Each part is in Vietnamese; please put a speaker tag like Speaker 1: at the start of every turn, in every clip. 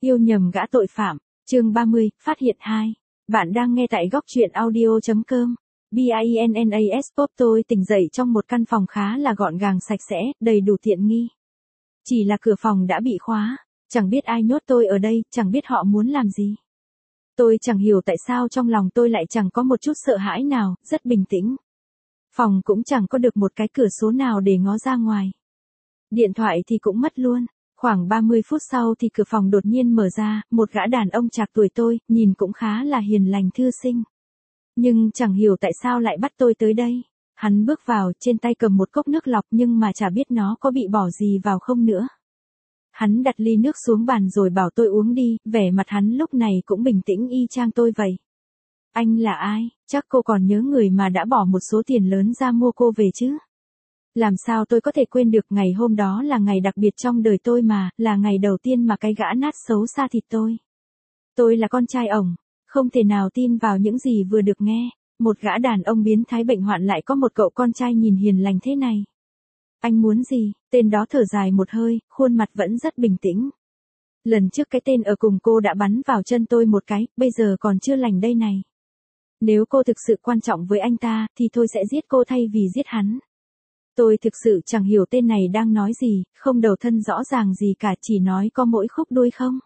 Speaker 1: Yêu nhầm gã tội phạm, chương 30, phát hiện 2. Bạn đang nghe tại góc truyện audio.com. BINNAS Pop. Tôi tỉnh dậy trong một căn phòng khá là gọn gàng sạch sẽ, đầy đủ tiện nghi. Chỉ là cửa phòng đã bị khóa, chẳng biết ai nhốt tôi ở đây, chẳng biết họ muốn làm gì. Tôi chẳng hiểu tại sao trong lòng tôi lại chẳng có một chút sợ hãi nào, rất bình tĩnh. Phòng cũng chẳng có được một cái cửa sổ nào để ngó ra ngoài. Điện thoại thì cũng mất luôn. Khoảng 30 phút sau thì cửa phòng đột nhiên mở ra, một gã đàn ông trạc tuổi tôi, nhìn cũng khá là hiền lành thư sinh. Nhưng chẳng hiểu tại sao lại bắt tôi tới đây. Hắn bước vào, trên tay cầm một cốc nước lọc nhưng mà chả biết nó có bị bỏ gì vào không nữa. Hắn đặt ly nước xuống bàn rồi bảo tôi uống đi, vẻ mặt hắn lúc này cũng bình tĩnh y chang tôi vậy. Anh là ai? Chắc cô còn nhớ người mà đã bỏ một số tiền lớn ra mua cô về chứ? Làm sao tôi có thể quên được, ngày hôm đó là ngày đặc biệt trong đời tôi mà, là ngày đầu tiên mà cái gã nát xấu xa thịt tôi. Tôi là con trai ổng, không thể nào tin vào những gì vừa được nghe, một gã đàn ông biến thái bệnh hoạn lại có một cậu con trai nhìn hiền lành thế này. Anh muốn gì? Tên đó thở dài một hơi, khuôn mặt vẫn rất bình tĩnh. Lần trước cái tên ở cùng cô đã bắn vào chân tôi một cái, bây giờ còn chưa lành đây này. Nếu cô thực sự quan trọng với anh ta, thì tôi sẽ giết cô thay vì giết hắn. Tôi thực sự chẳng hiểu tên này đang nói gì, không đầu thân rõ ràng gì cả, chỉ nói có mỗi khúc đuôi không.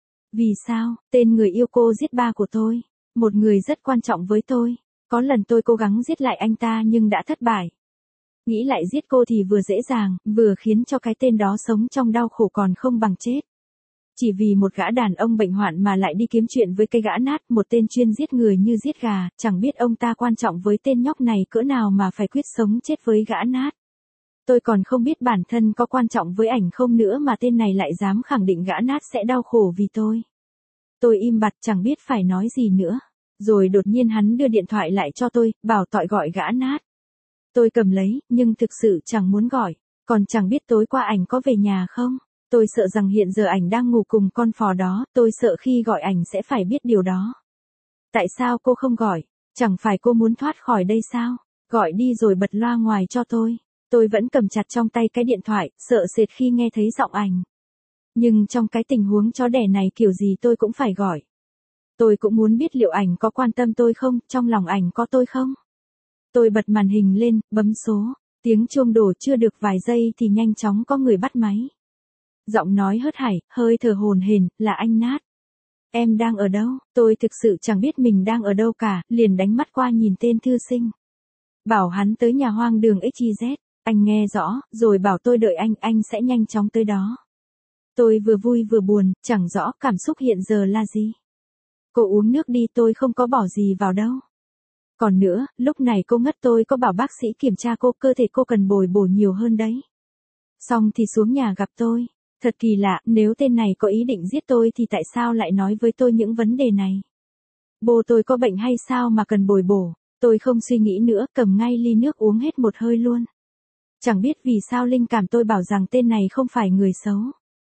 Speaker 1: Vì sao? Tên người yêu cô giết ba của tôi, một người rất quan trọng với tôi. Có lần tôi cố gắng giết lại anh ta nhưng đã thất bại. Nghĩ lại giết cô thì vừa dễ dàng, vừa khiến cho cái tên đó sống trong đau khổ còn không bằng chết. Chỉ vì một gã đàn ông bệnh hoạn mà lại đi kiếm chuyện với cái gã nát, một tên chuyên giết người như giết gà, chẳng biết ông ta quan trọng với tên nhóc này cỡ nào mà phải quyết sống chết với gã nát. Tôi còn không biết bản thân có quan trọng với ảnh không nữa mà tên này lại dám khẳng định gã nát sẽ đau khổ vì tôi. Tôi im bặt chẳng biết phải nói gì nữa. Rồi đột nhiên hắn đưa điện thoại lại cho tôi, bảo tọi gọi gã nát. Tôi cầm lấy, nhưng thực sự chẳng muốn gọi, còn chẳng biết tối qua ảnh có về nhà không. Tôi sợ rằng hiện giờ ảnh đang ngủ cùng con phò đó, tôi sợ khi gọi ảnh sẽ phải biết điều đó. Tại sao cô không gọi? Chẳng phải cô muốn thoát khỏi đây sao? Gọi đi rồi bật loa ngoài cho tôi. Tôi vẫn cầm chặt trong tay cái điện thoại, sợ sệt khi nghe thấy giọng ảnh. Nhưng trong cái tình huống chó đẻ này kiểu gì tôi cũng phải gọi. Tôi cũng muốn biết liệu ảnh có quan tâm tôi không, trong lòng ảnh có tôi không. Tôi bật màn hình lên, bấm số, tiếng chuông đổ chưa được vài giây thì nhanh chóng có người bắt máy. Giọng nói hớt hải, hơi thở hổn hển, là anh Nát. Em đang ở đâu? Tôi thực sự chẳng biết mình đang ở đâu cả, liền đánh mắt qua nhìn tên thư sinh. Bảo hắn tới nhà hoang đường XYZ. Anh nghe rõ, rồi bảo tôi đợi anh sẽ nhanh chóng tới đó. Tôi vừa vui vừa buồn, chẳng rõ cảm xúc hiện giờ là gì. Cô uống nước đi, tôi không có bỏ gì vào đâu. Còn nữa, lúc này cô ngất, tôi có bảo bác sĩ kiểm tra cô, cơ thể cô cần bồi bổ nhiều hơn đấy. Xong thì xuống nhà gặp tôi. Thật kỳ lạ, nếu tên này có ý định giết tôi thì tại sao lại nói với tôi những vấn đề này? Bố tôi có bệnh hay sao mà cần bồi bổ? Tôi không suy nghĩ nữa, cầm ngay ly nước uống hết một hơi luôn. Chẳng biết vì sao linh cảm tôi bảo rằng tên này không phải người xấu.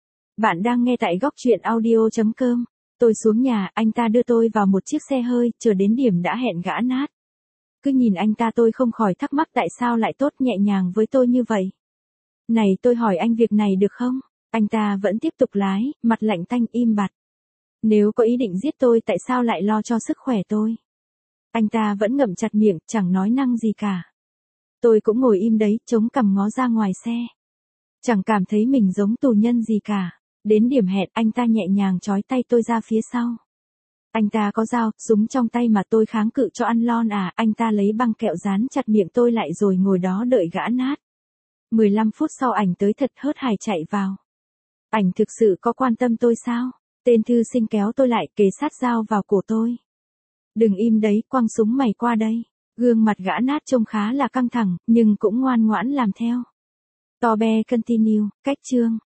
Speaker 1: Bạn đang nghe tại góc truyện audio.com. Tôi xuống nhà, anh ta đưa tôi vào một chiếc xe hơi, chờ đến điểm đã hẹn gã nát. Cứ nhìn anh ta tôi không khỏi thắc mắc tại sao lại tốt nhẹ nhàng với tôi như vậy. Này, tôi hỏi anh việc này được không? Anh ta vẫn tiếp tục lái, mặt lạnh tanh im bặt. Nếu có ý định giết tôi tại sao lại lo cho sức khỏe tôi? Anh ta vẫn ngậm chặt miệng, chẳng nói năng gì cả. Tôi cũng ngồi im đấy, chống cằm ngó ra ngoài xe. Chẳng cảm thấy mình giống tù nhân gì cả. Đến điểm hẹn, anh ta nhẹ nhàng trói tay tôi ra phía sau. Anh ta có dao, súng trong tay mà tôi kháng cự cho ăn lon à? Anh ta lấy băng kẹo dán chặt miệng tôi lại rồi ngồi đó đợi gã nát. 15 phút sau ảnh tới thật hớt hải chạy vào. Ảnh thực sự có quan tâm tôi sao? Tên thư sinh kéo tôi lại, kề sát dao vào cổ tôi. Đừng im đấy, quăng súng mày qua đây. Gương mặt gã nát trông khá là căng thẳng, nhưng cũng ngoan ngoãn làm theo. To be continue, cách chương.